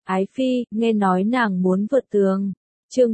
Ái Phi, nghe nói nàng muốn vượt tường. Chương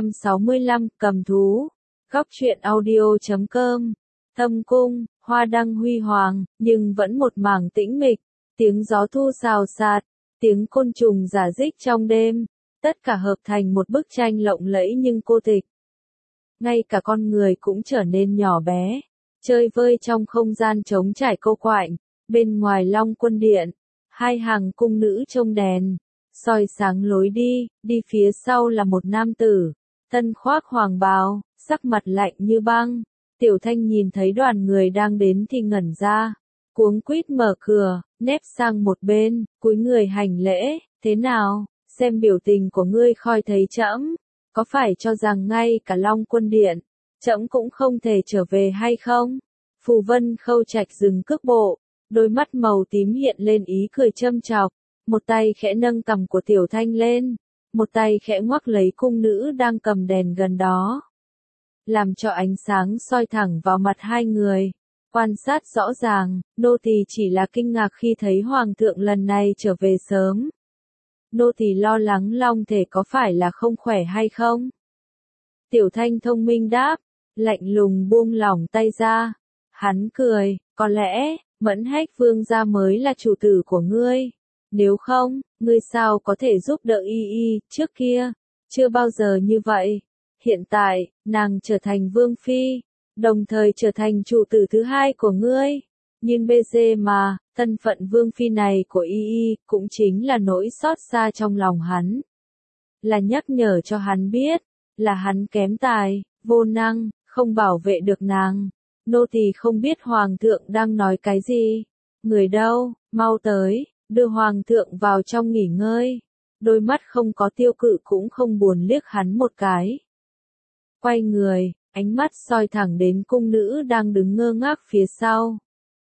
165, cầm thú. Góc truyện audio.com. Thâm cung, hoa đăng huy hoàng, nhưng vẫn một mảng tĩnh mịch, tiếng gió thu xào xạc, tiếng côn trùng rả rích trong đêm, tất cả hợp thành một bức tranh lộng lẫy nhưng cô tịch. Ngay cả con người cũng trở nên nhỏ bé, chơi vơi trong không gian trống trải cô quạnh. Bên ngoài Long Quân Điện, hai hàng cung nữ trông đèn, soi sáng lối đi phía sau là một nam tử, thân khoác hoàng bào, sắc mặt lạnh như băng. Tiểu Thanh nhìn thấy đoàn người đang đến thì ngẩn ra, cuống quýt mở cửa, nép sang một bên, cúi người hành lễ, thế nào, xem biểu tình của ngươi khoi thấy trẫm, có phải cho rằng ngay cả Long Quân Điện, trẫm cũng không thể trở về hay không? Phù Vân Khâu Trạch dừng cước bộ, đôi mắt màu tím hiện lên ý cười châm chọc, một tay khẽ nâng cằm của Tiểu Thanh lên, một tay khẽ ngoắc lấy cung nữ đang cầm đèn gần đó, làm cho ánh sáng soi thẳng vào mặt hai người. Quan sát rõ ràng, nô tỳ chỉ là kinh ngạc khi thấy hoàng thượng lần này trở về sớm. Nô tỳ lo lắng long thể có phải là không khỏe hay không? Tiểu Thanh thông minh đáp, lạnh lùng buông lỏng tay ra. Hắn cười, có lẽ, Mẫn Hách Vương gia mới là chủ tử của ngươi. Nếu không, ngươi sao có thể giúp đỡ y, trước kia, chưa bao giờ như vậy. Hiện tại, nàng trở thành vương phi, đồng thời trở thành chủ tử thứ hai của ngươi. Nhưng bây giờ mà, thân phận vương phi này của y cũng chính là nỗi xót xa trong lòng hắn. Là nhắc nhở cho hắn biết, là hắn kém tài, vô năng, không bảo vệ được nàng. Nô tỳ không biết hoàng thượng đang nói cái gì. Người đâu, mau tới, đưa hoàng thượng vào trong nghỉ ngơi. Đôi mắt không có tiêu cự cũng không buồn liếc hắn một cái. Quay người, ánh mắt soi thẳng đến cung nữ đang đứng ngơ ngác phía sau.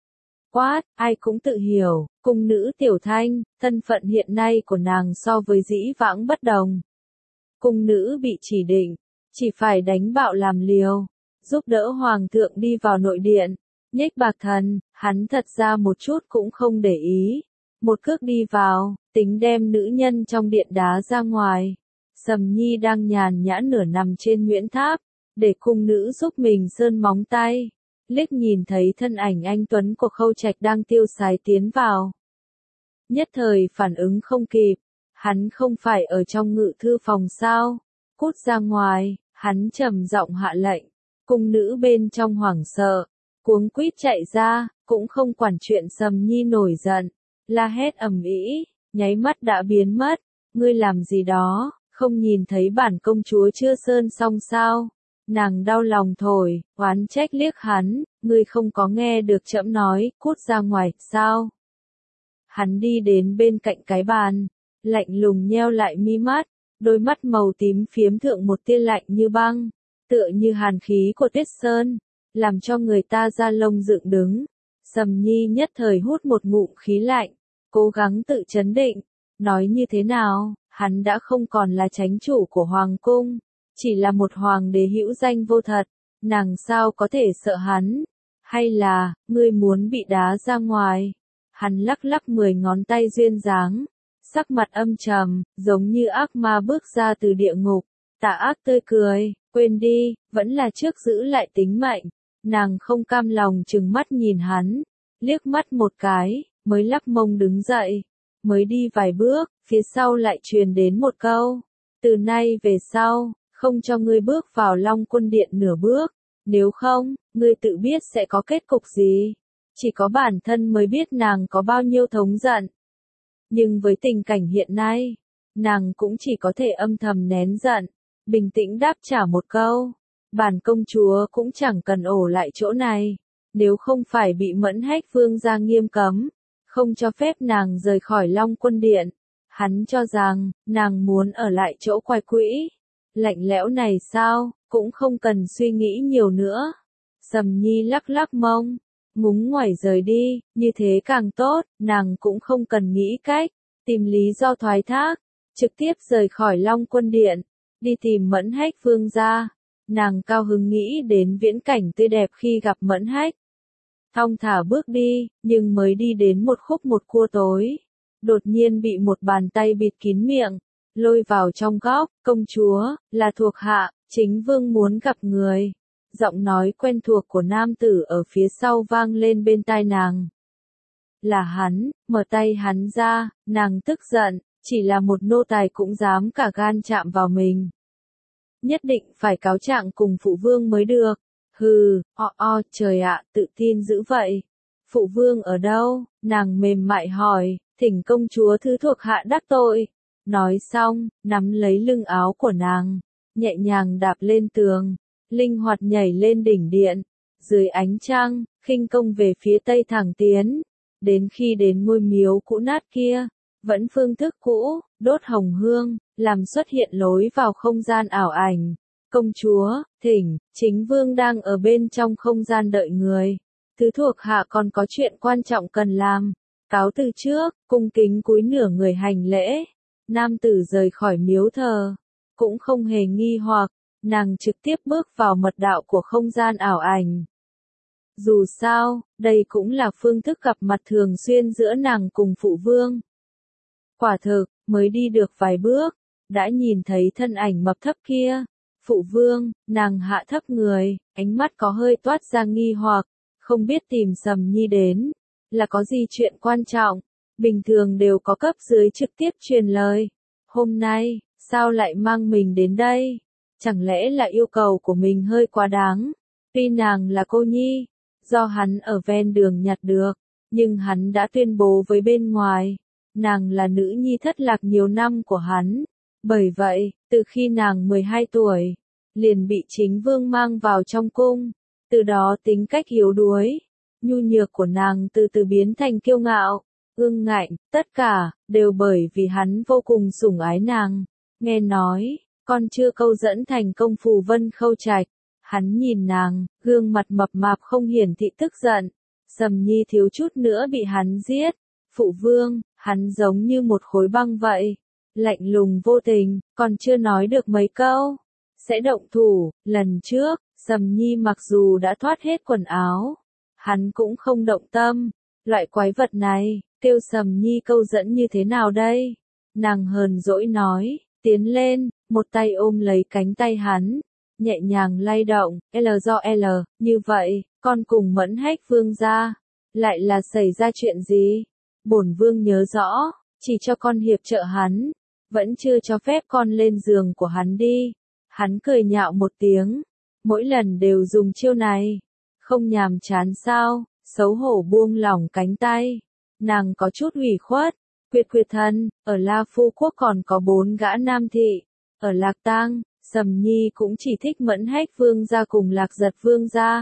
Quát, ai cũng tự hiểu, cung nữ Tiểu Thanh, thân phận hiện nay của nàng so với dĩ vãng bất đồng. Cung nữ bị chỉ định, chỉ phải đánh bạo làm liều, giúp đỡ hoàng thượng đi vào nội điện. Nhếch bạc thần, hắn thật ra một chút cũng không để ý. Một cước đi vào, tính đem nữ nhân trong điện đá ra ngoài. Sầm Nhi đang nhàn nhã nửa nằm trên Nguyễn Tháp, để cung nữ giúp mình sơn móng tay. Liếc nhìn thấy thân ảnh anh Tuấn của Khâu Trạch đang tiêu sái tiến vào. Nhất thời phản ứng không kịp, hắn không phải ở trong ngự thư phòng sao? Cút ra ngoài, hắn trầm giọng hạ lệnh. Cung nữ bên trong hoảng sợ, cuống quýt chạy ra, cũng không quản chuyện Sầm Nhi nổi giận, la hét ầm ĩ, nháy mắt đã biến mất. Ngươi làm gì đó, không nhìn thấy bản công chúa chưa sơn xong sao? Nàng đau lòng thổi, oán trách liếc hắn, ngươi không có nghe được trẫm nói, cút ra ngoài, sao? Hắn đi đến bên cạnh cái bàn, lạnh lùng nheo lại mi mắt, đôi mắt màu tím phiếm thượng một tia lạnh như băng, tựa như hàn khí của Tuyết Sơn, làm cho người ta da lông dựng đứng. Sầm Nhi nhất thời hút một ngụm khí lạnh, cố gắng tự trấn định, nói như thế nào, hắn đã không còn là chánh chủ của hoàng cung, chỉ là một hoàng đế hữu danh vô thật, nàng sao có thể sợ hắn? Hay là, ngươi muốn bị đá ra ngoài? Hắn lắc lắc 10 ngón tay duyên dáng, sắc mặt âm trầm, giống như ác ma bước ra từ địa ngục. Tà ác tươi cười, quên đi, vẫn là trước giữ lại tính mệnh. Nàng không cam lòng trừng mắt nhìn hắn, liếc mắt một cái, mới lắc mông đứng dậy. Mới đi vài bước, phía sau lại truyền đến một câu. Từ nay về sau, không cho ngươi bước vào Long Quân Điện nửa bước. Nếu không, ngươi tự biết sẽ có kết cục gì. Chỉ có bản thân mới biết nàng có bao nhiêu thống giận. Nhưng với tình cảnh hiện nay, nàng cũng chỉ có thể âm thầm nén giận, bình tĩnh đáp trả một câu. Bản công chúa cũng chẳng cần ổ lại chỗ này. Nếu không phải bị Mẫn Hách Vương gia nghiêm cấm, không cho phép nàng rời khỏi Long Quân Điện. Hắn cho rằng, nàng muốn ở lại chỗ quài quỹ. Lạnh lẽo này sao, cũng không cần suy nghĩ nhiều nữa. Sầm Nhi lắc lắc mông, ngúng ngoẩy rời đi, như thế càng tốt, nàng cũng không cần nghĩ cách, tìm lý do thoái thác, trực tiếp rời khỏi Long Quân Điện, đi tìm Mẫn Hách Vương gia. Nàng cao hứng nghĩ đến viễn cảnh tươi đẹp khi gặp Mẫn Hách. Thong thả bước đi, nhưng mới đi đến một khúc một cua tối. đột nhiên bị một bàn tay bịt kín miệng, lôi vào trong góc. Công chúa, là thuộc hạ, chính vương muốn gặp người. Giọng nói quen thuộc của nam tử ở phía sau vang lên bên tai nàng. Là hắn, mở tay hắn ra, nàng tức giận, chỉ là một nô tài cũng dám cả gan chạm vào mình. Nhất định phải cáo trạng cùng phụ vương mới được. Hừ, trời ạ, tự tin dữ vậy. Phụ vương ở đâu? Nàng mềm mại hỏi, thỉnh công chúa thứ thuộc hạ đắc tội. Nói xong, nắm lấy lưng áo của nàng, nhẹ nhàng đạp lên tường, linh hoạt nhảy lên đỉnh điện. Dưới ánh trăng, khinh công về phía tây thẳng tiến. Đến khi đến ngôi miếu cũ nát kia, vẫn phương thức cũ, đốt hồng hương, làm xuất hiện lối vào không gian ảo ảnh. Công chúa, thỉnh, chính vương đang ở bên trong không gian đợi người. Thứ thuộc hạ còn có chuyện quan trọng cần làm. Cáo từ trước, cung kính cúi nửa người hành lễ. Nam tử rời khỏi miếu thờ, cũng không hề nghi hoặc, nàng trực tiếp bước vào mật đạo của không gian ảo ảnh. Dù sao, đây cũng là phương thức gặp mặt thường xuyên giữa nàng cùng phụ vương. Quả thực, mới đi được vài bước, đã nhìn thấy thân ảnh mập thấp kia. Phụ vương, nàng hạ thấp người, ánh mắt có hơi toát ra nghi hoặc, không biết tìm Sầm Nhi đến, là có gì chuyện quan trọng, bình thường đều có cấp dưới trực tiếp truyền lời. Hôm nay, sao lại mang mình đến đây? Chẳng lẽ là yêu cầu của mình hơi quá đáng? Tuy nàng là cô nhi, do hắn ở ven đường nhặt được, nhưng hắn đã tuyên bố với bên ngoài, nàng là nữ nhi thất lạc nhiều năm của hắn. Bởi vậy, từ khi nàng 12 tuổi, liền bị chính vương mang vào trong cung, từ đó tính cách yếu đuối, nhu nhược của nàng từ từ biến thành kiêu ngạo, ương ngạnh, tất cả, đều bởi vì hắn vô cùng sủng ái nàng. Nghe nói, con chưa câu dẫn thành công Phù Vân Khâu Trạch, hắn nhìn nàng, gương mặt mập mạp không hiển thị tức giận, Sầm Nhi thiếu chút nữa bị hắn giết. Phụ vương, hắn giống như một khối băng vậy, lạnh lùng vô tình, còn chưa nói được mấy câu, sẽ động thủ. Lần trước, Sầm Nhi mặc dù đã thoát hết quần áo, hắn cũng không động tâm. Loại quái vật này, kêu Sầm Nhi câu dẫn như thế nào đây? Nàng hờn dỗi nói, tiến lên, một tay ôm lấy cánh tay hắn, nhẹ nhàng lay động. Như vậy, con cùng Mẫn Hách vương gia, lại là xảy ra chuyện gì? Bổn vương nhớ rõ, chỉ cho con hiệp trợ hắn, vẫn chưa cho phép con lên giường của hắn đi. Hắn cười nhạo một tiếng, mỗi lần đều dùng chiêu này, không nhàm chán sao? Xấu hổ buông lỏng cánh tay, nàng có chút ủy khuất. Quyệt thân, ở La Phu Quốc còn có 4 gã nam thị, ở Lạc Tang, Sầm Nhi cũng chỉ thích Mẫn Hách vương gia cùng Lạc Giật vương gia.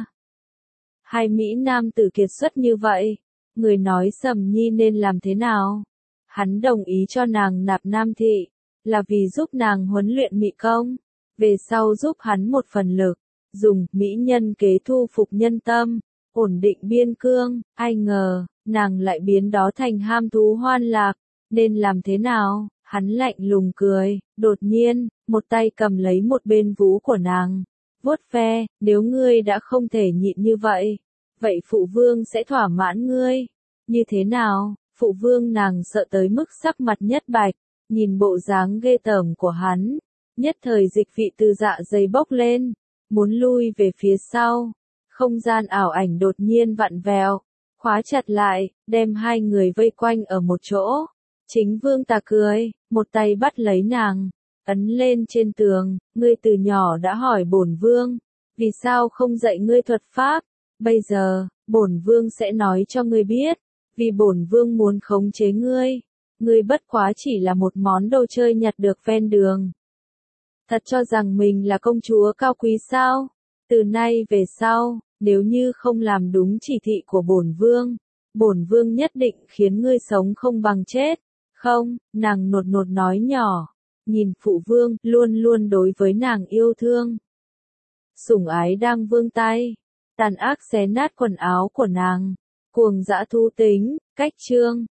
Hai Mỹ nam tử kiệt xuất như vậy, người nói Sầm Nhi nên làm thế nào? Hắn đồng ý cho nàng nạp nam thị, là vì giúp nàng huấn luyện mỹ công, về sau giúp hắn một phần lực, dùng mỹ nhân kế thu phục nhân tâm, ổn định biên cương. Ai ngờ, nàng lại biến đó thành ham thú hoan lạc, nên làm thế nào? Hắn lạnh lùng cười, đột nhiên, một tay cầm lấy một bên vú của nàng, vuốt ve, nếu ngươi đã không thể nhịn như vậy, vậy phụ vương sẽ thỏa mãn ngươi. Như thế nào? Phụ vương nàng sợ tới mức sắc mặt nhất bạch, nhìn bộ dáng ghê tởm của hắn, nhất thời dịch vị từ dạ dày bốc lên, muốn lui về phía sau. Không gian ảo ảnh đột nhiên vặn vẹo, khóa chặt lại, đem hai người vây quanh ở một chỗ. Chính vương ta cười, một tay bắt lấy nàng, ấn lên trên tường. Ngươi từ nhỏ đã hỏi bổn vương, vì sao không dạy ngươi thuật pháp? Bây giờ, bổn vương sẽ nói cho ngươi biết, vì bổn vương muốn khống chế ngươi. Ngươi bất quá chỉ là một món đồ chơi nhặt được ven đường. Thật cho rằng mình là công chúa cao quý sao? Từ nay về sau, nếu như không làm đúng chỉ thị của bổn vương nhất định khiến ngươi sống không bằng chết. Không, nàng nột nột nói nhỏ, nhìn phụ vương, luôn luôn đối với nàng yêu thương. Sủng ái đang vươn tay, tàn ác xé nát quần áo của nàng, cuồng dã thú tính. Cách chương